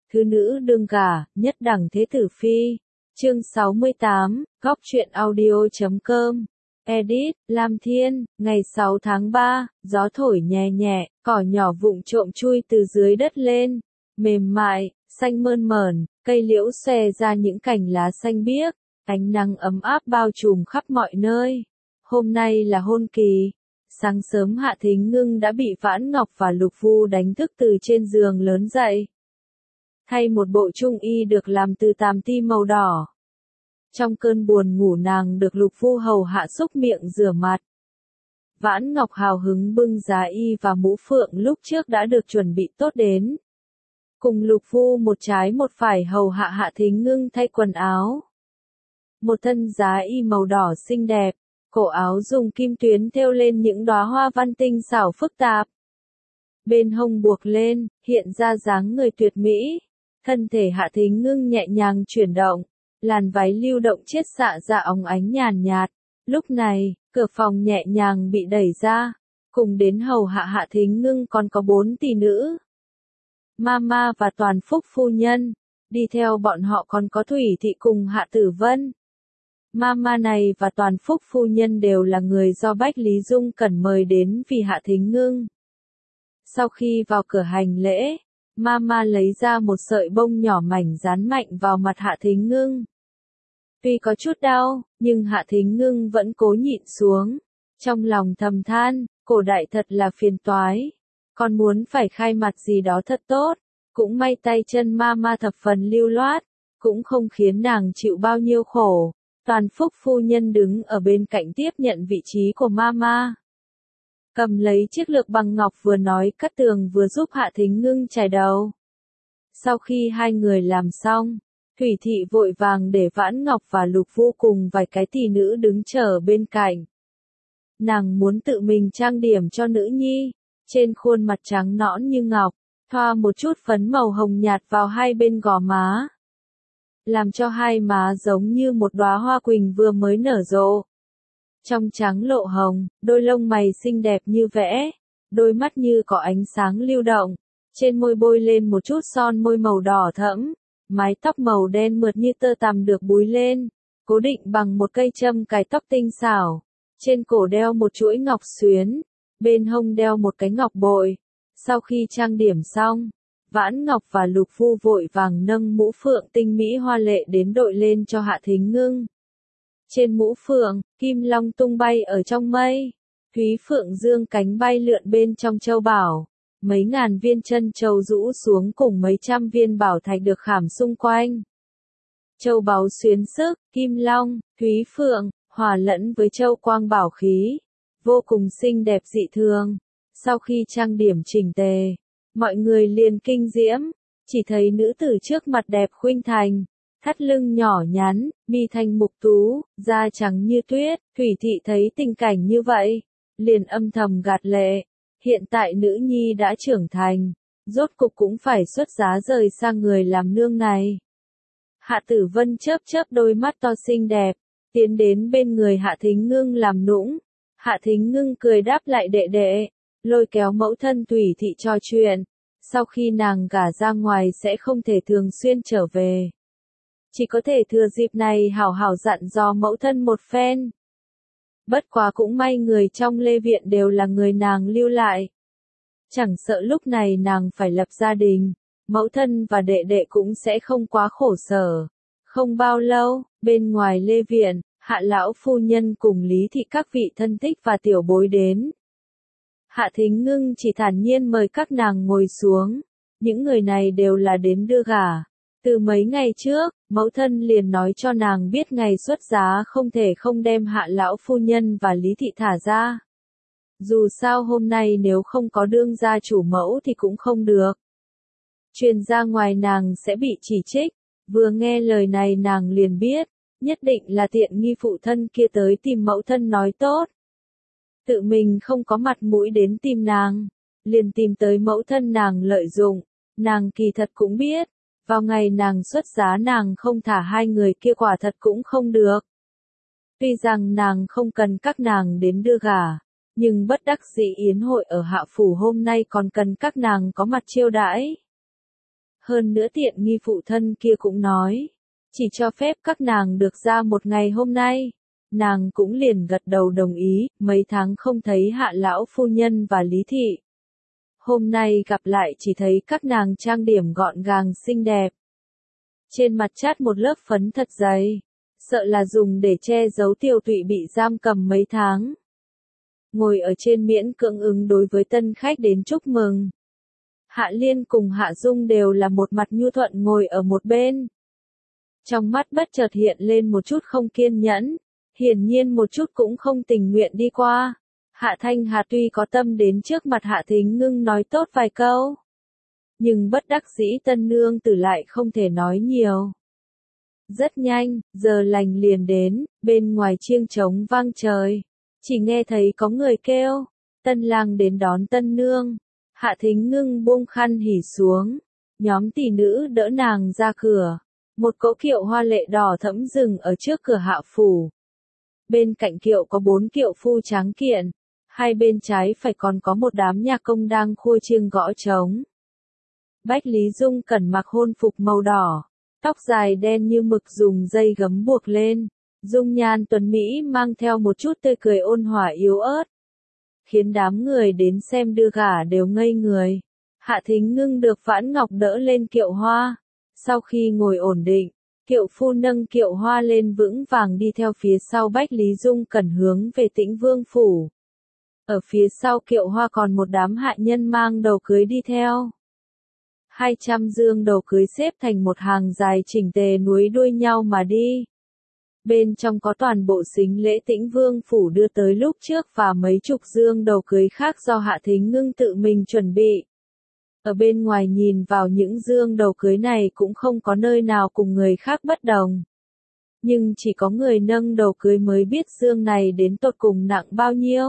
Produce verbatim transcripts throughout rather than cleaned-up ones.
thứ nữ đương gả, nhất đẳng thế tử phi. Chương sáu mươi tám, góc truyện audio.com. Edit, Lam Thiên, ngày sáu tháng ba, gió thổi nhẹ nhẹ, cỏ nhỏ vụng trộm chui từ dưới đất lên, mềm mại, xanh mơn mởn, cây liễu xòe ra những cành lá xanh biếc, ánh nắng ấm áp bao trùm khắp mọi nơi. Hôm nay là hôn kỳ. Sáng sớm Hạ Thính Ngưng đã bị Vãn Ngọc và Lục Vu đánh thức từ trên giường lớn dậy. Thay một bộ trung y được làm từ tàm ti màu đỏ. Trong cơn buồn ngủ nàng được Lục Vu hầu hạ xúc miệng rửa mặt. Vãn Ngọc hào hứng bưng giá y và mũ phượng lúc trước đã được chuẩn bị tốt đến. Cùng Lục Vu một trái một phải hầu hạ Hạ Thính Ngưng thay quần áo. Một thân giá y màu đỏ xinh đẹp, cổ áo dùng kim tuyến thêu lên những đóa hoa văn tinh xảo phức tạp. Bên hông buộc lên, hiện ra dáng người tuyệt mỹ. Thân thể Hạ Thính Ngưng nhẹ nhàng chuyển động, làn váy lưu động chiết xạ ra óng ánh nhàn nhạt. Lúc này, cửa phòng nhẹ nhàng bị đẩy ra, cùng đến hầu hạ Hạ Thính Ngưng còn có bốn tỷ nữ. Mama và Toàn Phúc phu nhân, đi theo bọn họ còn có Thủy Thị cùng Hạ Tử Vân. Mama này và Toàn Phúc phu nhân đều là người do Bách Lý Dung Cẩn mời đến vì Hạ Thính Ngưng. Sau khi vào cửa hành lễ, Mama lấy ra một sợi bông nhỏ mảnh dán mạnh vào mặt Hạ Thính Ngưng. Tuy có chút đau, nhưng Hạ Thính Ngưng vẫn cố nhịn xuống. Trong lòng thầm than, cổ đại thật là phiền toái. Còn muốn phải khai mặt gì đó thật tốt. Cũng may tay chân Mama thập phần lưu loát, cũng không khiến nàng chịu bao nhiêu khổ. Toàn Phúc phu nhân đứng ở bên cạnh tiếp nhận vị trí của Mama. Cầm lấy chiếc lược bằng ngọc vừa nói cắt tường vừa giúp Hạ Thính Ngưng chải đầu. Sau khi hai người làm xong, Thủy Thị vội vàng để Vãn Ngọc và Lục Vu cùng vài cái tỷ nữ đứng chờ bên cạnh. Nàng muốn tự mình trang điểm cho nữ nhi, trên khuôn mặt trắng nõn như ngọc, thoa một chút phấn màu hồng nhạt vào hai bên gò má. Làm cho hai má giống như một đóa hoa quỳnh vừa mới nở rộ. Trong trắng lộ hồng, đôi lông mày xinh đẹp như vẽ, đôi mắt như có ánh sáng lưu động, trên môi bôi lên một chút son môi màu đỏ thẫm, mái tóc màu đen mượt như tơ tằm được búi lên, cố định bằng một cây châm cài tóc tinh xảo, trên cổ đeo một chuỗi ngọc xuyến, bên hông đeo một cái ngọc bội. Sau khi trang điểm xong, Vãn Ngọc và Lục Vu vội vàng nâng mũ phượng tinh mỹ hoa lệ đến đội lên cho Hạ Thính Ngưng. Trên mũ phượng, kim long tung bay ở trong mây, thúy phượng dương cánh bay lượn bên trong châu bảo, mấy ngàn viên chân châu rũ xuống cùng mấy trăm viên bảo thạch được khảm xung quanh. Châu báu xuyến sức, kim long, thúy phượng, hòa lẫn với châu quang bảo khí, vô cùng xinh đẹp dị thường. Sau khi trang điểm chỉnh tề, mọi người liền kinh diễm, chỉ thấy nữ tử trước mặt đẹp khuynh thành, thắt lưng nhỏ nhắn, mi thanh mục tú, da trắng như tuyết. Thủy Thị thấy tình cảnh như vậy, liền âm thầm gạt lệ. Hiện tại nữ nhi đã trưởng thành, rốt cục cũng phải xuất giá rời sang người làm nương này. Hạ Tử Vân chớp chớp đôi mắt to xinh đẹp, tiến đến bên người Hạ Thính Ngưng làm nũng. Hạ Thính Ngưng cười đáp lại đệ đệ, lôi kéo mẫu thân Thủy Thị trò chuyện. Sau khi nàng gả ra ngoài sẽ không thể thường xuyên trở về. Chỉ có thể thừa dịp này hảo hảo dặn dò mẫu thân một phen. Bất quá cũng may người trong Lê Viện đều là người nàng lưu lại. Chẳng sợ lúc này nàng phải lập gia đình, mẫu thân và đệ đệ cũng sẽ không quá khổ sở. Không bao lâu, bên ngoài Lê Viện, Hạ lão phu nhân cùng Lý Thị các vị thân thích và tiểu bối đến. Hạ Thính Ngưng chỉ thản nhiên mời các nàng ngồi xuống. Những người này đều là đến đưa gả. Từ mấy ngày trước, mẫu thân liền nói cho nàng biết ngày xuất giá không thể không đem Hạ lão phu nhân và Lý Thị thả ra. Dù sao hôm nay nếu không có đương gia chủ mẫu thì cũng không được. Truyền ra ngoài nàng sẽ bị chỉ trích. Vừa nghe lời này nàng liền biết, nhất định là tiện nghi phụ thân kia tới tìm mẫu thân nói tốt. Tự mình không có mặt mũi đến tìm nàng, liền tìm tới mẫu thân nàng lợi dụng. Nàng kỳ thật cũng biết, vào ngày nàng xuất giá nàng không thả hai người kia quả thật cũng không được. Tuy rằng nàng không cần các nàng đến đưa gả, nhưng bất đắc dĩ yến hội ở Hạ Phủ hôm nay còn cần các nàng có mặt chiêu đãi. Hơn nữa tiện nghi phụ thân kia cũng nói, chỉ cho phép các nàng được ra một ngày hôm nay. Nàng cũng liền gật đầu đồng ý, mấy tháng không thấy Hạ lão phu nhân và Lý thị. Hôm nay gặp lại chỉ thấy các nàng trang điểm gọn gàng xinh đẹp. Trên mặt chát một lớp phấn thật dày, sợ là dùng để che giấu Tiêu Tụy bị giam cầm mấy tháng. Ngồi ở trên miễn cưỡng ứng đối với tân khách đến chúc mừng. Hạ Liên cùng Hạ Dung đều là một mặt nhu thuận ngồi ở một bên. Trong mắt bất chợt hiện lên một chút không kiên nhẫn, hiển nhiên một chút cũng không tình nguyện đi qua. Hạ Thanh Hà tuy có tâm đến trước mặt Hạ Thính Ngưng nói tốt vài câu, nhưng bất đắc dĩ tân nương tử lại không thể nói nhiều. Rất nhanh, giờ lành liền đến, bên ngoài chiêng trống vang trời. Chỉ nghe thấy có người kêu, tân lang đến đón tân nương. Hạ Thính Ngưng buông khăn hỉ xuống, nhóm tỷ nữ đỡ nàng ra cửa. Một cỗ kiệu hoa lệ đỏ thẫm dừng ở trước cửa hạ phủ. Bên cạnh kiệu có bốn kiệu phu tráng kiện, hai bên trái phải còn có một đám nhạc công đang khua chiêng gõ trống. Bách Lý Dung cẩn mặc hôn phục màu đỏ, tóc dài đen như mực dùng dây gấm buộc lên, dung nhan tuấn mỹ mang theo một chút tươi cười ôn hòa yếu ớt, khiến đám người đến xem đưa gả đều ngây người. Hạ Thính Ngưng được Vãn Ngọc đỡ lên kiệu hoa, sau khi ngồi ổn định, kiệu phu nâng kiệu hoa lên vững vàng đi theo phía sau Bách Lý Dung cẩn hướng về Tĩnh Vương phủ. Ở phía sau kiệu hoa còn một đám hạ nhân mang đầu cưới đi theo. Hai trăm dương đầu cưới xếp thành một hàng dài chỉnh tề nối đuôi nhau mà đi. Bên trong có toàn bộ sính lễ Tĩnh Vương phủ đưa tới lúc trước và mấy chục dương đầu cưới khác do Hạ Thính Ngưng tự mình chuẩn bị. Ở bên ngoài nhìn vào những dương đầu cưới này cũng không có nơi nào cùng người khác bất đồng. Nhưng chỉ có người nâng đầu cưới mới biết dương này đến tột cùng nặng bao nhiêu.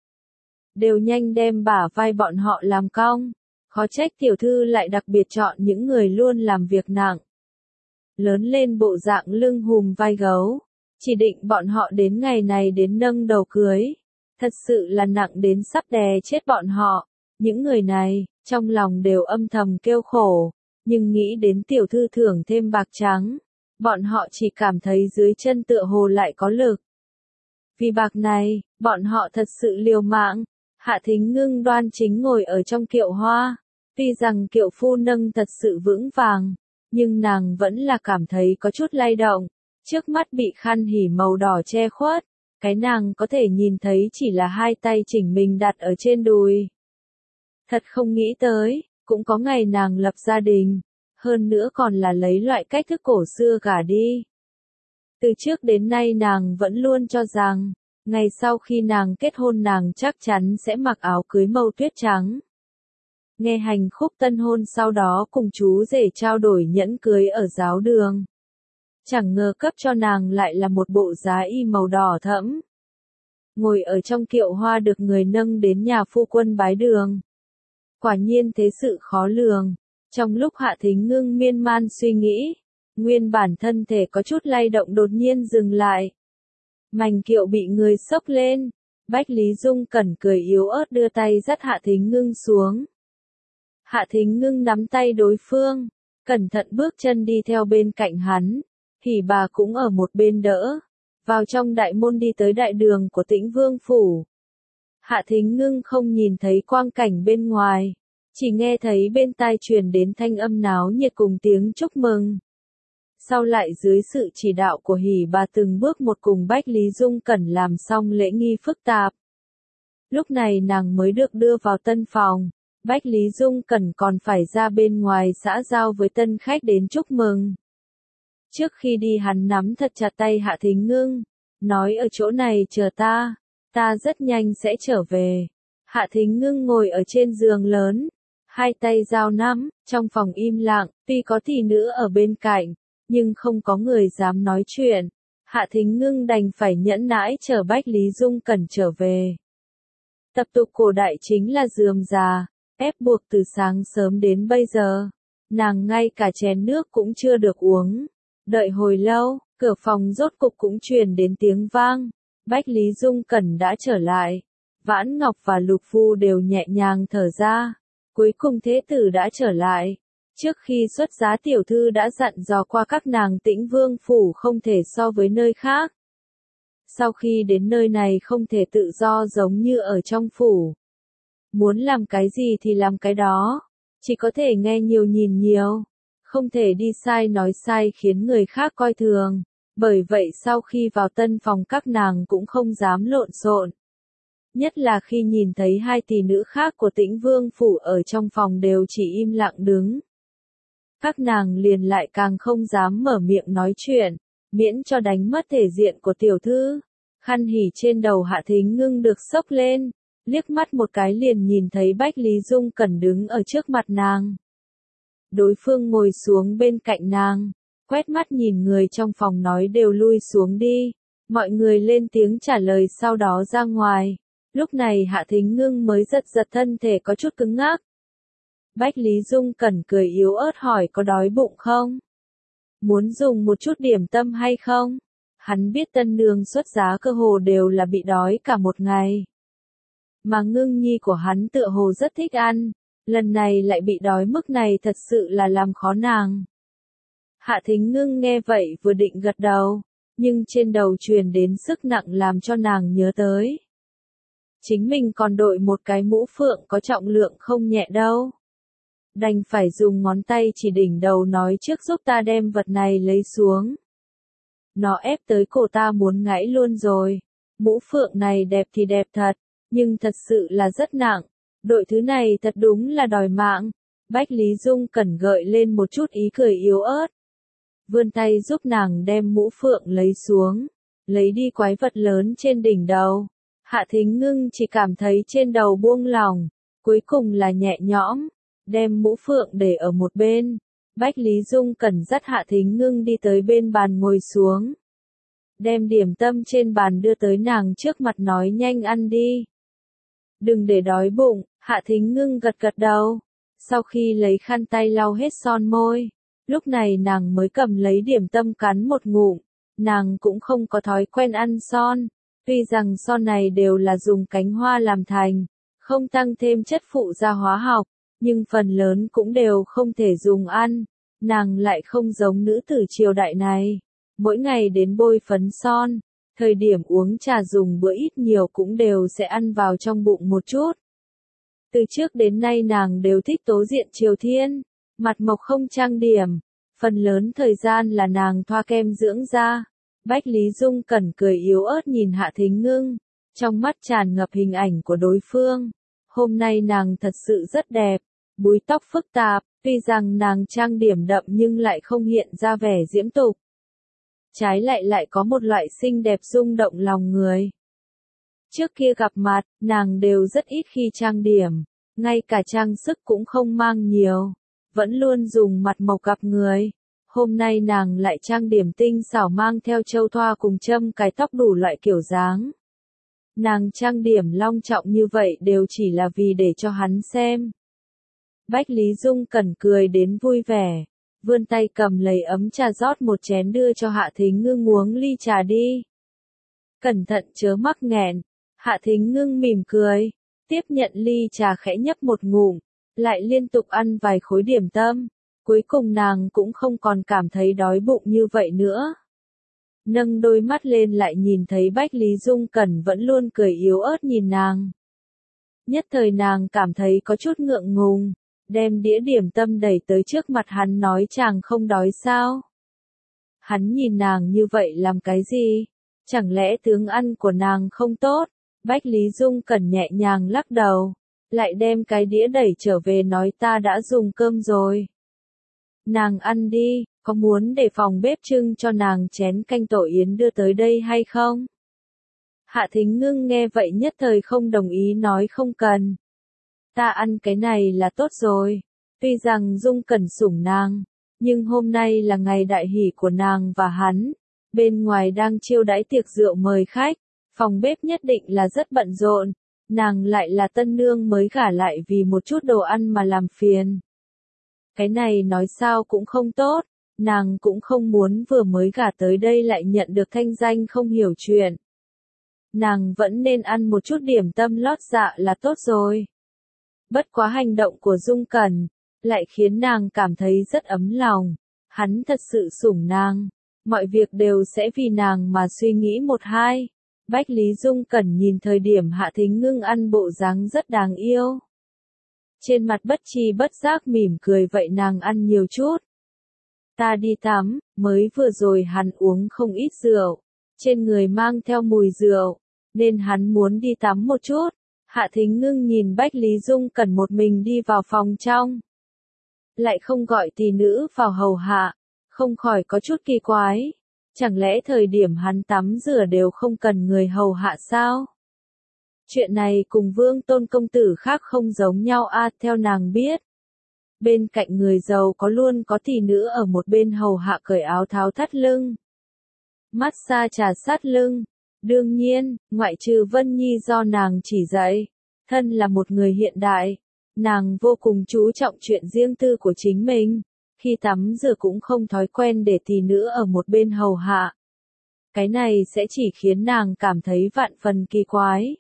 Đều nhanh đem bả vai bọn họ làm cong. Khó trách tiểu thư lại đặc biệt chọn những người luôn làm việc nặng. Lớn lên bộ dạng lưng hùm vai gấu. Chỉ định bọn họ đến ngày này đến nâng đầu cưới. Thật sự là nặng đến sắp đè chết bọn họ. Những người này, trong lòng đều âm thầm kêu khổ. Nhưng nghĩ đến tiểu thư thưởng thêm bạc trắng. Bọn họ chỉ cảm thấy dưới chân tựa hồ lại có lực. Vì bạc này, bọn họ thật sự liều mạng. Hạ Thính Ngưng đoan chính ngồi ở trong kiệu hoa. Tuy rằng kiệu phu nâng thật sự vững vàng, nhưng nàng vẫn là cảm thấy có chút lay động. Trước mắt bị khăn hỉ màu đỏ che khuất, cái nàng có thể nhìn thấy chỉ là hai tay chỉnh mình đặt ở trên đùi. Thật không nghĩ tới, cũng có ngày nàng lập gia đình, hơn nữa còn là lấy loại cách thức cổ xưa gả đi. Từ trước đến nay nàng vẫn luôn cho rằng, ngày sau khi nàng kết hôn nàng chắc chắn sẽ mặc áo cưới màu tuyết trắng. Nghe hành khúc tân hôn sau đó cùng chú rể trao đổi nhẫn cưới ở giáo đường. Chẳng ngờ cấp cho nàng lại là một bộ giá y màu đỏ thẫm. Ngồi ở trong kiệu hoa được người nâng đến nhà phu quân bái đường. Quả nhiên thế sự khó lường. Trong lúc Hạ Thính Ngưng miên man suy nghĩ, nguyên bản thân thể có chút lay động đột nhiên dừng lại. Mành kiệu bị người xốc lên. Bách Lý Dung cẩn cười yếu ớt đưa tay dắt Hạ Thính Ngưng xuống. Hạ Thính Ngưng nắm tay đối phương, cẩn thận bước chân đi theo bên cạnh hắn, Hỉ bà cũng ở một bên đỡ, vào trong đại môn đi tới đại đường của Tĩnh Vương phủ. Hạ Thính Ngưng không nhìn thấy quang cảnh bên ngoài, chỉ nghe thấy bên tai truyền đến thanh âm náo nhiệt cùng tiếng chúc mừng. Sau lại dưới sự chỉ đạo của Hỉ bà từng bước một cùng Bách Lý Dung cẩn làm xong lễ nghi phức tạp. Lúc này nàng mới được đưa vào tân phòng. Bách Lý Dung cẩn còn phải ra bên ngoài xã giao với tân khách đến chúc mừng. Trước khi đi hắn nắm thật chặt tay Hạ Thính Ngưng, nói ở chỗ này chờ ta, ta rất nhanh sẽ trở về. Hạ Thính Ngưng ngồi ở trên giường lớn, hai tay giao nắm, trong phòng im lặng, tuy có tỷ nữ ở bên cạnh, nhưng không có người dám nói chuyện. Hạ Thính Ngưng đành phải nhẫn nãi chờ Bách Lý Dung cẩn trở về. Tập tục cổ đại chính là rườm rà, ép buộc từ sáng sớm đến bây giờ. Nàng ngay cả chén nước cũng chưa được uống. Đợi hồi lâu, cửa phòng rốt cục cũng truyền đến tiếng vang. Bách Lý Dung cẩn đã trở lại. Vãn Ngọc và Lục Phu đều nhẹ nhàng thở ra. Cuối cùng thế tử đã trở lại. Trước khi xuất giá tiểu thư đã dặn dò qua các nàng Tĩnh Vương phủ không thể so với nơi khác. Sau khi đến nơi này không thể tự do giống như ở trong phủ. Muốn làm cái gì thì làm cái đó, chỉ có thể nghe nhiều nhìn nhiều, không thể đi sai nói sai khiến người khác coi thường. Bởi vậy sau khi vào tân phòng các nàng cũng không dám lộn xộn. Nhất là khi nhìn thấy hai tỷ nữ khác của Tĩnh Vương phủ ở trong phòng đều chỉ im lặng đứng. Các nàng liền lại càng không dám mở miệng nói chuyện, miễn cho đánh mất thể diện của tiểu thư. Khăn hỉ trên đầu Hạ Thính Ngưng được xốc lên, liếc mắt một cái liền nhìn thấy Bách Lý Dung Cẩn đứng ở trước mặt nàng. Đối phương ngồi xuống bên cạnh nàng, quét mắt nhìn người trong phòng nói đều lui xuống đi. Mọi người lên tiếng trả lời sau đó ra ngoài. Lúc này Hạ Thính Ngưng mới giật giật thân thể có chút cứng ngắc. Bách Lý Dung Cẩn cười yếu ớt hỏi có đói bụng không? Muốn dùng một chút điểm tâm hay không? Hắn biết tân nương xuất giá cơ hồ đều là bị đói cả một ngày. Mà Ngưng nhi của hắn tựa hồ rất thích ăn, lần này lại bị đói mức này thật sự là làm khó nàng. Hạ Thính Ngưng nghe vậy vừa định gật đầu, nhưng trên đầu truyền đến sức nặng làm cho nàng nhớ tới. Chính mình còn đội một cái mũ phượng có trọng lượng không nhẹ đâu. Đành phải dùng ngón tay chỉ đỉnh đầu nói trước giúp ta đem vật này lấy xuống. Nó ép tới cổ ta muốn ngãy luôn rồi. Mũ phượng này đẹp thì đẹp thật, nhưng thật sự là rất nặng. Đội thứ này thật đúng là đòi mạng. Bách Lý Dung Cẩn gợi lên một chút ý cười yếu ớt. Vươn tay giúp nàng đem mũ phượng lấy xuống, lấy đi quái vật lớn trên đỉnh đầu. Hạ Thính Ngưng chỉ cảm thấy trên đầu buông lỏng, cuối cùng là nhẹ nhõm, đem mũ phượng để ở một bên. Bách Lý Dung Cẩn dắt Hạ Thính Ngưng đi tới bên bàn ngồi xuống. Đem điểm tâm trên bàn đưa tới nàng trước mặt nói nhanh ăn đi. Đừng để đói bụng, Hạ Thính Ngưng gật gật đầu. Sau khi lấy khăn tay lau hết son môi, lúc này nàng mới cầm lấy điểm tâm cắn một ngụm. Nàng cũng không có thói quen ăn son. Tuy rằng son này đều là dùng cánh hoa làm thành, không tăng thêm chất phụ gia hóa học, nhưng phần lớn cũng đều không thể dùng ăn. Nàng lại không giống nữ tử triều đại này, mỗi ngày đến bôi phấn son, thời điểm uống trà dùng bữa ít nhiều cũng đều sẽ ăn vào trong bụng một chút. Từ trước đến nay nàng đều thích tố diện triều thiên, mặt mộc không trang điểm, phần lớn thời gian là nàng thoa kem dưỡng da. Bách Lý Dung Cẩn cười yếu ớt nhìn Hạ Thính Ngưng, trong mắt tràn ngập hình ảnh của đối phương. Hôm nay nàng thật sự rất đẹp, búi tóc phức tạp, tuy rằng nàng trang điểm đậm nhưng lại không hiện ra vẻ diễm tục. Trái lại lại có một loại xinh đẹp rung động lòng người. Trước kia gặp mặt, nàng đều rất ít khi trang điểm, ngay cả trang sức cũng không mang nhiều, vẫn luôn dùng mặt mộc gặp người. Hôm nay nàng lại trang điểm tinh xảo mang theo châu thoa cùng châm cài tóc đủ loại kiểu dáng. Nàng trang điểm long trọng như vậy đều chỉ là vì để cho hắn xem. Bách Lý Dung Cẩn cười đến vui vẻ, vươn tay cầm lấy ấm trà rót một chén đưa cho Hạ Thính Ngưng uống ly trà đi. Cẩn thận chớ mắc nghẹn. Hạ Thính Ngưng mỉm cười, tiếp nhận ly trà khẽ nhấp một ngụm, lại liên tục ăn vài khối điểm tâm. Cuối cùng nàng cũng không còn cảm thấy đói bụng như vậy nữa. Nâng đôi mắt lên lại nhìn thấy Bách Lý Dung Cẩn vẫn luôn cười yếu ớt nhìn nàng. Nhất thời nàng cảm thấy có chút ngượng ngùng, đem đĩa điểm tâm đẩy tới trước mặt hắn nói chàng không đói sao. Hắn nhìn nàng như vậy làm cái gì? Chẳng lẽ tướng ăn của nàng không tốt? Bách Lý Dung Cẩn nhẹ nhàng lắc đầu, lại đem cái đĩa đẩy trở về nói ta đã dùng cơm rồi. Nàng ăn đi, có muốn để phòng bếp trưng cho nàng chén canh tổ yến đưa tới đây hay không? Hạ Thính Ngưng nghe vậy nhất thời không đồng ý nói không cần. Ta ăn cái này là tốt rồi. Tuy rằng Dung Cẩn sủng nàng, nhưng hôm nay là ngày đại hỷ của nàng và hắn. Bên ngoài đang chiêu đãi tiệc rượu mời khách, phòng bếp nhất định là rất bận rộn. Nàng lại là tân nương mới gả lại vì một chút đồ ăn mà làm phiền. Cái này nói sao cũng không tốt, nàng cũng không muốn vừa mới gả tới đây lại nhận được thanh danh không hiểu chuyện. Nàng vẫn nên ăn một chút điểm tâm lót dạ là tốt rồi. Bất quá hành động của Dung Cẩn, lại khiến nàng cảm thấy rất ấm lòng. Hắn thật sự sủng nàng, mọi việc đều sẽ vì nàng mà suy nghĩ một hai. Bách Lý Dung Cẩn nhìn thời điểm Hạ Thính Ngưng ăn bộ dáng rất đáng yêu. Trên mặt bất tri bất giác mỉm cười vậy nàng ăn nhiều chút. Ta đi tắm, mới vừa rồi hắn uống không ít rượu, trên người mang theo mùi rượu, nên hắn muốn đi tắm một chút. Hạ Thính Ngưng nhìn Bách Lý Dung Cẩn một mình đi vào phòng trong. Lại không gọi tỷ nữ vào hầu hạ, không khỏi có chút kỳ quái. Chẳng lẽ thời điểm hắn tắm rửa đều không cần người hầu hạ sao? Chuyện này cùng Vương Tôn công tử khác không giống nhau a, theo nàng biết. Bên cạnh người giàu có luôn có tỷ nữ ở một bên hầu hạ cởi áo tháo thắt lưng. Massage trà sát lưng. Đương nhiên, ngoại trừ Vân Nhi do nàng chỉ dạy, thân là một người hiện đại, nàng vô cùng chú trọng chuyện riêng tư của chính mình, khi tắm rửa cũng không thói quen để tỷ nữ ở một bên hầu hạ. Cái này sẽ chỉ khiến nàng cảm thấy vạn phần kỳ quái.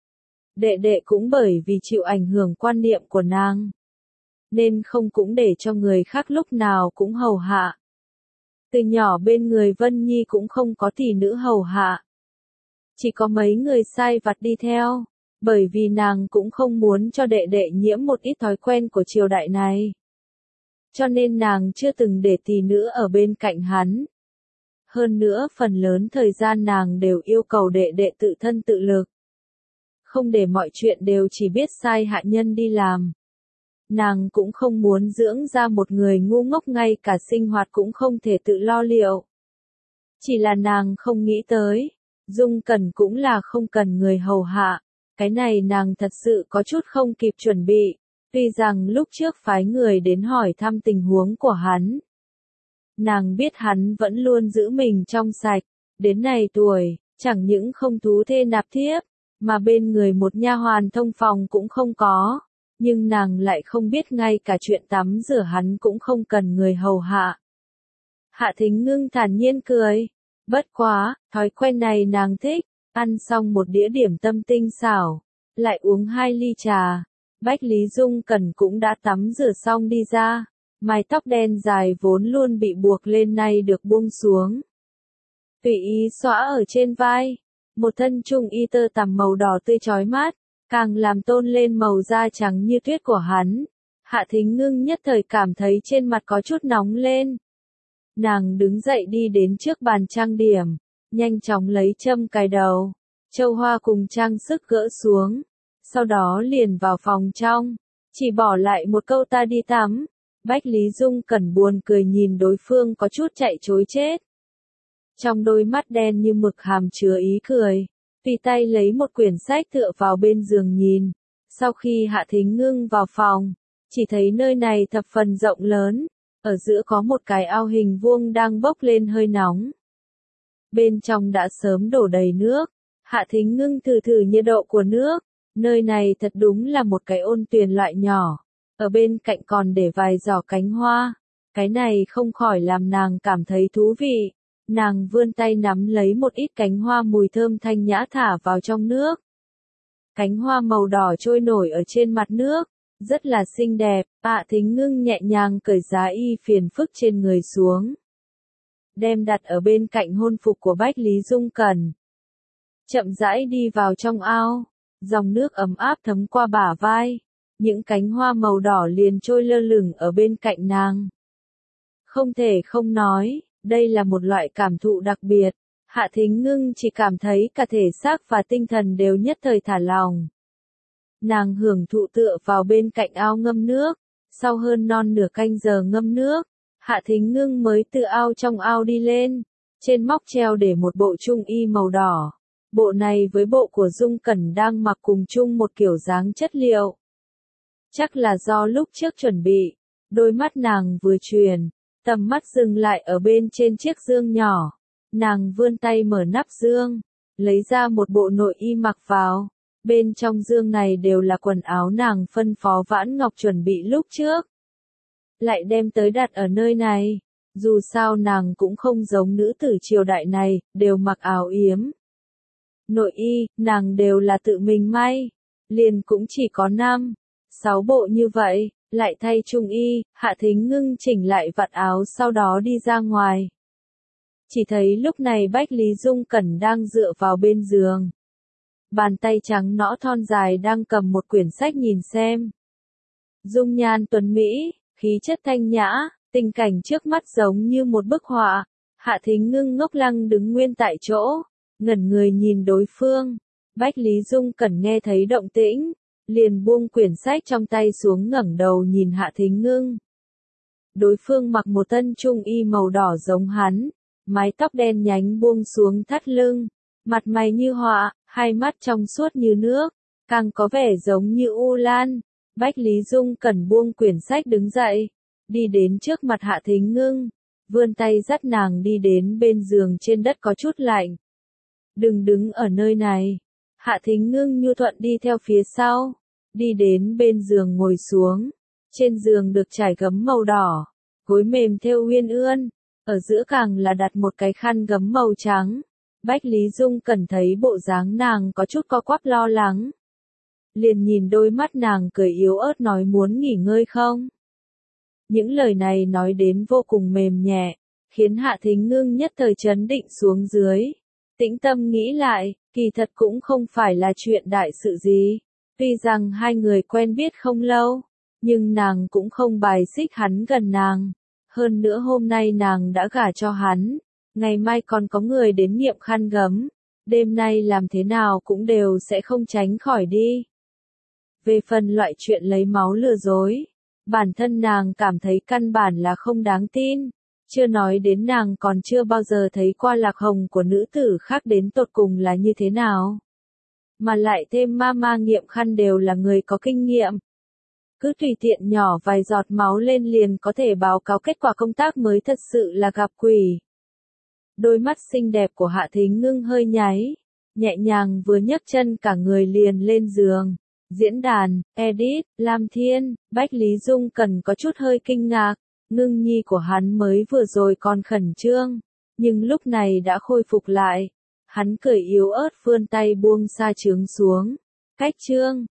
Đệ đệ cũng bởi vì chịu ảnh hưởng quan niệm của nàng, nên không cũng để cho người khác lúc nào cũng hầu hạ. Từ nhỏ bên người Vân Nhi cũng không có tỷ nữ hầu hạ. Chỉ có mấy người sai vặt đi theo, bởi vì nàng cũng không muốn cho đệ đệ nhiễm một ít thói quen của triều đại này. Cho nên nàng chưa từng để tỷ nữ ở bên cạnh hắn. Hơn nữa phần lớn thời gian nàng đều yêu cầu đệ đệ tự thân tự lực. Không để mọi chuyện đều chỉ biết sai hạ nhân đi làm. Nàng cũng không muốn dưỡng ra một người ngu ngốc ngay cả sinh hoạt cũng không thể tự lo liệu. Chỉ là nàng không nghĩ tới, Dung Cẩn cũng là không cần người hầu hạ. Cái này nàng thật sự có chút không kịp chuẩn bị, tuy rằng lúc trước phái người đến hỏi thăm tình huống của hắn. Nàng biết hắn vẫn luôn giữ mình trong sạch, đến này tuổi, chẳng những không thú thê nạp thiếp, mà bên người một nha hoàn thông phòng cũng không có, nhưng nàng lại không biết ngay cả chuyện tắm rửa hắn cũng không cần người hầu hạ. Hạ Thính Ngưng thản nhiên cười, bất quá, thói quen này nàng thích, ăn xong một đĩa điểm tâm tinh xảo, lại uống hai ly trà. Bách Lý Dung Cẩn cũng đã tắm rửa xong đi ra, mái tóc đen dài vốn luôn bị buộc lên nay được buông xuống. Tùy ý xõa ở trên vai, một thân trung y tơ tằm màu đỏ tươi chói mắt, càng làm tôn lên màu da trắng như tuyết của hắn. Hạ Thính Ngưng nhất thời cảm thấy trên mặt có chút nóng lên. Nàng đứng dậy đi đến trước bàn trang điểm, nhanh chóng lấy châm cài đầu, châu hoa cùng trang sức gỡ xuống, sau đó liền vào phòng trong, chỉ bỏ lại một câu ta đi tắm. Bách Lý Dung Cẩn buồn cười nhìn đối phương có chút chạy trối chết. Trong đôi mắt đen như mực hàm chứa ý cười, tùy tay lấy một quyển sách tựa vào bên giường nhìn. Sau khi Hạ Thính Ngưng vào phòng, chỉ thấy nơi này thập phần rộng lớn, ở giữa có một cái ao hình vuông đang bốc lên hơi nóng. Bên trong đã sớm đổ đầy nước, Hạ Thính Ngưng thử thử nhiệt độ của nước, nơi này thật đúng là một cái ôn tuyền loại nhỏ, ở bên cạnh còn để vài giỏ cánh hoa, cái này không khỏi làm nàng cảm thấy thú vị. Nàng vươn tay nắm lấy một ít cánh hoa mùi thơm thanh nhã thả vào trong nước. Cánh hoa màu đỏ trôi nổi ở trên mặt nước, rất là xinh đẹp. Hạ Thính Ngưng nhẹ nhàng cởi giá y phiền phức trên người xuống, đem đặt ở bên cạnh hôn phục của Bách Lý Dung Cẩn. Chậm rãi đi vào trong ao, dòng nước ấm áp thấm qua bả vai, những cánh hoa màu đỏ liền trôi lơ lửng ở bên cạnh nàng. Không thể không nói, đây là một loại cảm thụ đặc biệt. Hạ Thính Ngưng chỉ cảm thấy cả thể xác và tinh thần đều nhất thời thả lỏng. Nàng hưởng thụ tựa vào bên cạnh ao ngâm nước, sau hơn non nửa canh giờ ngâm nước, Hạ Thính Ngưng mới từ ao trong ao đi lên, trên móc treo để một bộ trung y màu đỏ. Bộ này với bộ của Dung Cẩn đang mặc cùng chung một kiểu dáng chất liệu. Chắc là do lúc trước chuẩn bị, đôi mắt nàng vừa chuyển, tầm mắt dừng lại ở bên trên chiếc dương nhỏ. Nàng vươn tay mở nắp dương, lấy ra một bộ nội y mặc vào. Bên trong dương này đều là quần áo nàng phân phó Vãn Ngọc chuẩn bị lúc trước. Lại đem tới đặt ở nơi này. Dù sao nàng cũng không giống nữ tử triều đại này, đều mặc áo yếm. Nội y, nàng đều là tự mình may. Liền cũng chỉ có năm, sáu bộ như vậy. lại thay trung y, Hạ Thính Ngưng chỉnh lại vạt áo sau đó đi ra ngoài. Chỉ thấy lúc này Bách Lý Dung Cẩn đang dựa vào bên giường. Bàn tay trắng nõn thon dài đang cầm một quyển sách nhìn xem. Dung nhan tuấn mỹ, khí chất thanh nhã, tình cảnh trước mắt giống như một bức họa. Hạ Thính Ngưng ngốc lăng đứng nguyên tại chỗ, ngẩn người nhìn đối phương. Bách Lý Dung Cẩn nghe thấy động tĩnh, liền buông quyển sách trong tay xuống ngẩng đầu nhìn Hạ Thính Ngưng. Đối phương mặc một thân trung y màu đỏ giống hắn, mái tóc đen nhánh buông xuống thắt lưng, mặt mày như họa, hai mắt trong suốt như nước, càng có vẻ giống như u lan. Bách Lý Dung Cẩn buông quyển sách đứng dậy, đi đến trước mặt Hạ Thính Ngưng, vươn tay dắt nàng đi đến bên giường trên đất có chút lạnh. Đừng đứng ở nơi này. Hạ Thính Ngưng nhu thuận đi theo phía sau, đi đến bên giường ngồi xuống. Trên giường được trải gấm màu đỏ, gối mềm thêu uyên ươn, ở giữa càng là đặt một cái khăn gấm màu trắng. Bách Lý Dung Cẩn thấy bộ dáng nàng có chút co quắp lo lắng. Liền nhìn đôi mắt nàng cười yếu ớt nói muốn nghỉ ngơi không? Những lời này nói đến vô cùng mềm nhẹ, khiến Hạ Thính Ngưng nhất thời chấn định xuống dưới. Tĩnh tâm nghĩ lại, kỳ thật cũng không phải là chuyện đại sự gì. Tuy rằng hai người quen biết không lâu, nhưng nàng cũng không bài xích hắn gần nàng. Hơn nữa hôm nay nàng đã gả cho hắn, ngày mai còn có người đến nghiệm khăn gấm. Đêm nay làm thế nào cũng đều sẽ không tránh khỏi đi. Về phần loại chuyện lấy máu lừa dối, bản thân nàng cảm thấy căn bản là không đáng tin. Chưa nói đến nàng còn chưa bao giờ thấy qua lạc hồng của nữ tử khác đến tột cùng là như thế nào. Mà lại thêm ma ma nghiệm khăn đều là người có kinh nghiệm. Cứ tùy tiện nhỏ vài giọt máu lên liền có thể báo cáo kết quả công tác mới thật sự là gặp quỷ. Đôi mắt xinh đẹp của Hạ Thính Ngưng hơi nháy, nhẹ nhàng vừa nhấc chân cả người liền lên giường. Diễn đàn, edit, Lam Thiên, Bách Lý Dung Cẩn có chút hơi kinh ngạc. Ngưng nhi của hắn mới vừa rồi còn khẩn trương, nhưng lúc này đã khôi phục lại. Hắn cười yếu ớt vươn tay buông sa trướng xuống. Cách trương,